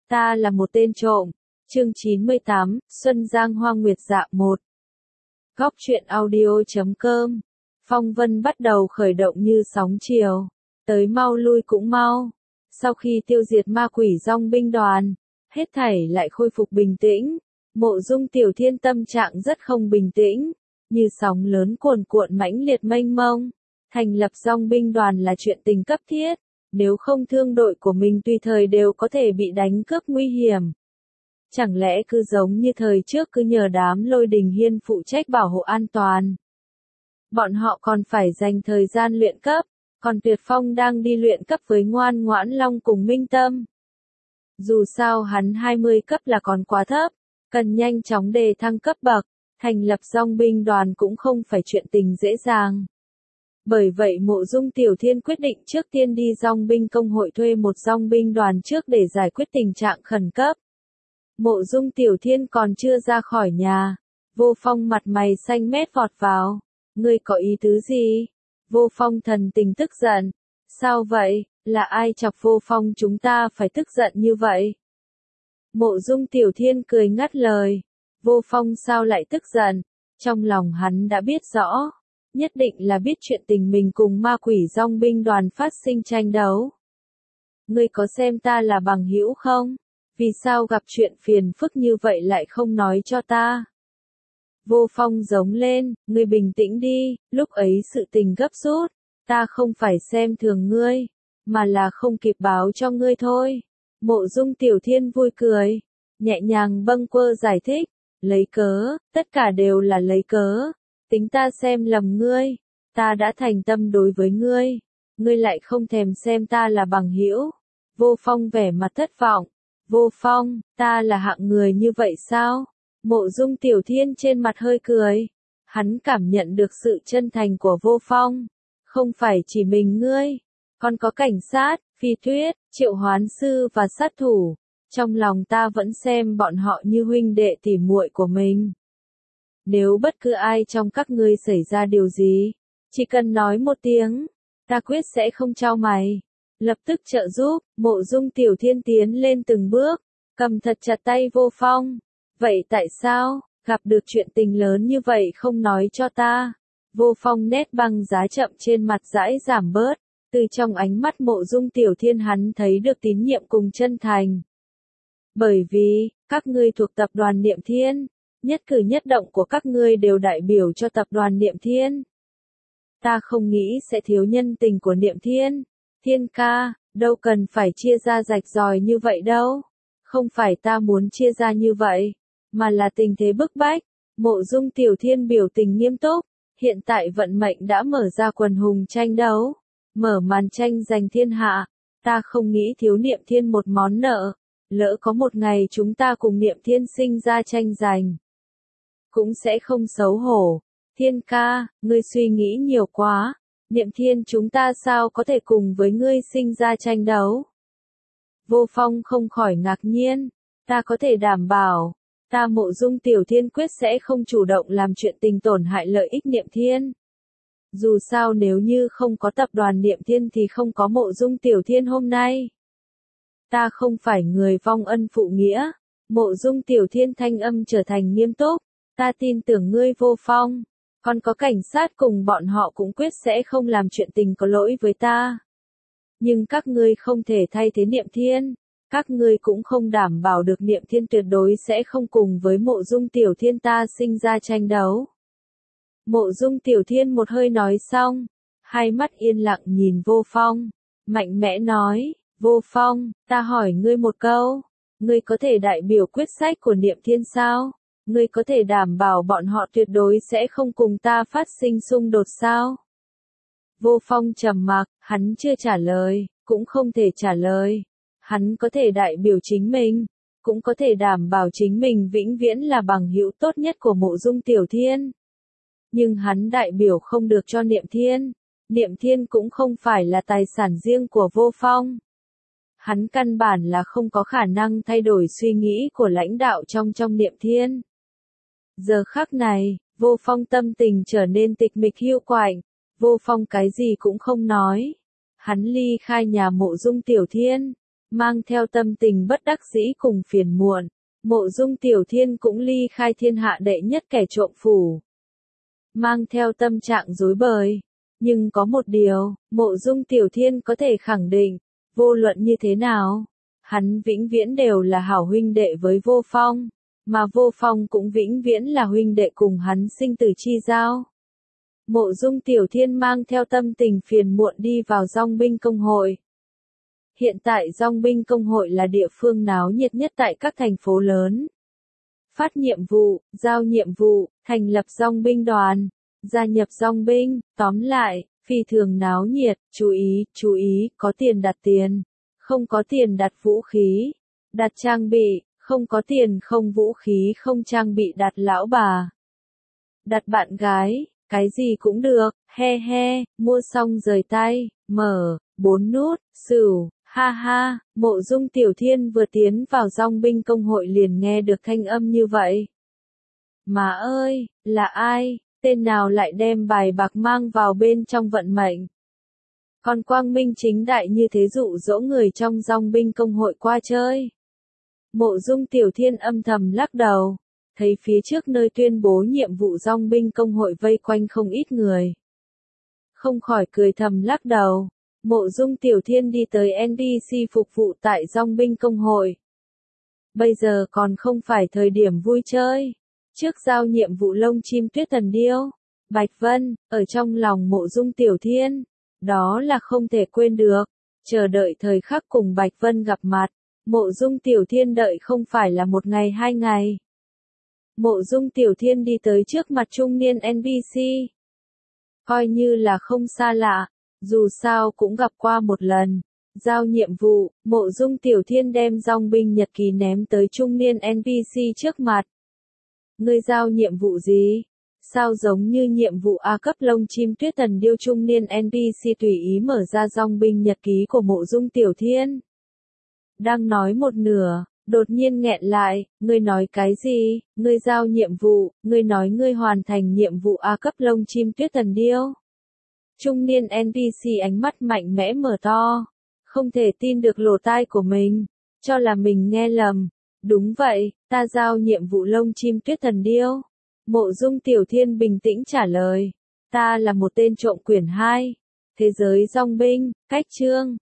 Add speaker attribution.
Speaker 1: Ta là một tên trộm. Chương 98, Xuân Giang Hoa Nguyệt Dạ 1. Góc truyện audio.com. Phong vân bắt đầu khởi động như sóng chiều. Tới mau lui cũng mau. Sau khi tiêu diệt ma quỷ dòng binh đoàn, hết thảy lại khôi phục bình tĩnh. Mộ Dung Tiểu Thiên tâm trạng rất không bình tĩnh, như sóng lớn cuồn cuộn mãnh liệt mênh mông. Thành lập dòng binh đoàn là chuyện tình cấp thiết, nếu không thương đội của mình tùy thời đều có thể bị đánh cướp nguy hiểm. Chẳng lẽ cứ giống như thời trước cứ nhờ đám Lôi Đình Hiên phụ trách bảo hộ an toàn. Bọn họ còn phải dành thời gian luyện cấp, còn Tuyệt Phong đang đi luyện cấp với Ngoan Ngoãn Long cùng Minh Tâm. Dù sao hắn 20 cấp là còn quá thấp, cần nhanh chóng đề thăng cấp bậc, thành lập dòng binh đoàn cũng không phải chuyện tình dễ dàng. Bởi vậy Mộ Dung Tiểu Thiên quyết định trước tiên đi dòng binh công hội thuê một dòng binh đoàn trước để giải quyết tình trạng khẩn cấp. Mộ Dung Tiểu Thiên còn chưa ra khỏi nhà, Vô Phong mặt mày xanh mét vọt vào. Ngươi có ý tứ gì? Vô Phong thần tình tức giận. Sao vậy? Là ai chọc Vô Phong chúng ta phải tức giận như vậy? Mộ Dung Tiểu Thiên cười ngắt lời. Vô Phong sao lại tức giận? Trong lòng hắn đã biết rõ. Nhất định là biết chuyện tình mình cùng ma quỷ dòng binh đoàn phát sinh tranh đấu. Ngươi có xem ta là bằng hữu không? Vì sao gặp chuyện phiền phức như vậy lại không nói cho ta? Vô Phong giống lên, ngươi bình tĩnh đi, lúc ấy sự tình gấp rút, ta không phải xem thường ngươi, mà là không kịp báo cho ngươi thôi. Mộ Dung Tiểu Thiên vui cười, nhẹ nhàng bâng quơ giải thích, lấy cớ, tất cả đều là lấy cớ, tính ta xem lầm ngươi, ta đã thành tâm đối với ngươi, ngươi lại không thèm xem ta là bằng hữu. Vô Phong vẻ mặt thất vọng. Vô Phong, ta là hạng người như vậy sao? Mộ Dung Tiểu Thiên trên mặt hơi cười. Hắn cảm nhận được sự chân thành của Vô Phong. Không phải chỉ mình ngươi, còn có cảnh sát, phi tuyết, triệu hoán sư và sát thủ. Trong lòng ta vẫn xem bọn họ như huynh đệ tỉ muội của mình. Nếu bất cứ ai trong các ngươi xảy ra điều gì, chỉ cần nói một tiếng, ta quyết sẽ không trao mày. Lập tức trợ giúp. Mộ Dung Tiểu Thiên tiến lên từng bước, cầm thật chặt tay Vô Phong. Vậy tại sao, gặp được chuyện tình lớn như vậy không nói cho ta? Vô Phong nét băng giá chậm trên mặt rãi giảm bớt, từ trong ánh mắt Mộ Dung Tiểu Thiên hắn thấy được tín nhiệm cùng chân thành. Bởi vì, các ngươi thuộc tập đoàn Niệm Thiên, nhất cử nhất động của các ngươi đều đại biểu cho tập đoàn Niệm Thiên. Ta không nghĩ sẽ thiếu nhân tình của Niệm Thiên. Thiên ca, đâu cần phải chia ra rạch ròi như vậy đâu. Không phải ta muốn chia ra như vậy, mà là tình thế bức bách. Mộ Dung Tiểu Thiên biểu tình nghiêm túc. Hiện tại vận mệnh đã mở ra quần hùng tranh đấu, mở màn tranh giành thiên hạ. Ta không nghĩ thiếu Niệm Thiên một món nợ. Lỡ có một ngày chúng ta cùng Niệm Thiên sinh ra tranh giành, cũng sẽ không xấu hổ. Thiên ca, ngươi suy nghĩ nhiều quá. Niệm Thiên chúng ta sao có thể cùng với ngươi sinh ra tranh đấu? Vô Phong không khỏi ngạc nhiên. Ta có thể đảm bảo, ta Mộ Dung Tiểu Thiên quyết sẽ không chủ động làm chuyện tình tổn hại lợi ích Niệm Thiên. Dù sao nếu như không có tập đoàn Niệm Thiên thì không có Mộ Dung Tiểu Thiên hôm nay. Ta không phải người vong ân phụ nghĩa. Mộ Dung Tiểu Thiên thanh âm trở thành nghiêm túc. Ta tin tưởng ngươi Vô Phong. Còn có cảnh sát cùng bọn họ cũng quyết sẽ không làm chuyện tình có lỗi với ta. Nhưng các ngươi không thể thay thế Niệm Thiên. Các ngươi cũng không đảm bảo được Niệm Thiên tuyệt đối sẽ không cùng với Mộ Dung Tiểu Thiên ta sinh ra tranh đấu. Mộ Dung Tiểu Thiên một hơi nói xong, hai mắt yên lặng nhìn Vô Phong, mạnh mẽ nói, Vô Phong, ta hỏi ngươi một câu, ngươi có thể đại biểu quyết sách của Niệm Thiên sao? Ngươi có thể đảm bảo bọn họ tuyệt đối sẽ không cùng ta phát sinh xung đột sao? Vô Phong trầm mặc, hắn chưa trả lời, cũng không thể trả lời. Hắn có thể đại biểu chính mình, cũng có thể đảm bảo chính mình vĩnh viễn là bằng hữu tốt nhất của Mộ Dung Tiểu Thiên. Nhưng hắn đại biểu không được cho Niệm Thiên. Niệm Thiên cũng không phải là tài sản riêng của Vô Phong. Hắn căn bản là không có khả năng thay đổi suy nghĩ của lãnh đạo trong Niệm Thiên. Giờ khắc này, Vô Phong tâm tình trở nên tịch mịch hiu quạnh. Vô Phong cái gì cũng không nói. Hắn ly khai nhà Mộ Dung Tiểu Thiên, Mang theo tâm tình bất đắc dĩ cùng phiền muộn, Mộ Dung Tiểu Thiên cũng ly khai thiên hạ đệ nhất kẻ trộm phủ. Mang theo tâm trạng rối bời. Nhưng có một điều, Mộ Dung Tiểu Thiên có thể khẳng định, vô luận như thế nào, hắn vĩnh viễn đều là hảo huynh đệ với Vô Phong, mà Vô Phong cũng vĩnh viễn là huynh đệ cùng hắn sinh tử chi giao. Mộ Dung Tiểu Thiên mang theo tâm tình phiền muộn đi vào Dong binh công hội. Hiện tại Dong binh công hội là địa phương náo nhiệt nhất tại các thành phố lớn. Phát nhiệm vụ, giao nhiệm vụ, thành lập Dong binh đoàn, gia nhập Dong binh, tóm lại, phi thường náo nhiệt, chú ý, có tiền đặt tiền, không có tiền đặt vũ khí, đặt trang bị, không có tiền không vũ khí không trang bị đặt lão bà. Đặt bạn gái, cái gì cũng được, he he, mua xong rời tay, mở, 4 nút, sửu, ha ha, Mộ Dung Tiểu Thiên vừa tiến vào Dong binh công hội liền nghe được thanh âm như vậy. Má ơi, là ai, tên nào lại đem bài bạc mang vào bên trong vận mệnh? Còn quang minh chính đại như thế dụ dỗ người trong Dong binh công hội qua chơi. Mộ Dung Tiểu Thiên âm thầm lắc đầu, thấy phía trước nơi tuyên bố nhiệm vụ Dong binh công hội vây quanh không ít người. Không khỏi cười thầm lắc đầu. Mộ Dung Tiểu Thiên đi tới NPC phục vụ tại Dong binh công hội. Bây giờ còn không phải thời điểm vui chơi. Trước giao nhiệm vụ lông chim tuyết thần điêu, Bạch Vân, ở trong lòng Mộ Dung Tiểu Thiên, đó là không thể quên được. Chờ đợi thời khắc cùng Bạch Vân gặp mặt, Mộ Dung Tiểu Thiên đợi không phải là 1 ngày 2 ngày. Mộ Dung Tiểu Thiên đi tới trước mặt trung niên NPC. Coi như là không xa lạ, dù sao cũng gặp qua một lần. Giao nhiệm vụ, Mộ Dung Tiểu Thiên đem Dong binh nhật ký ném tới trung niên NPC trước mặt. Ngươi giao nhiệm vụ gì? Sao giống như nhiệm vụ A cấp lông chim tuyết thần điêu? Trung niên NPC tùy ý mở ra Dong binh nhật ký của Mộ Dung Tiểu Thiên. Đang nói một nửa, đột nhiên nghẹn lại, ngươi nói cái gì? Ngươi giao nhiệm vụ, ngươi nói ngươi hoàn thành nhiệm vụ A cấp lông chim tuyết thần điêu. Trung niên NPC ánh mắt mạnh mẽ mở to, không thể tin được lỗ tai của mình, cho là mình nghe lầm. Đúng vậy, ta giao nhiệm vụ lông chim tuyết thần điêu. Mộ Dung Tiểu Thiên bình tĩnh trả lời, ta là một tên trộm quyển 2, thế giới Dong binh, cách chương.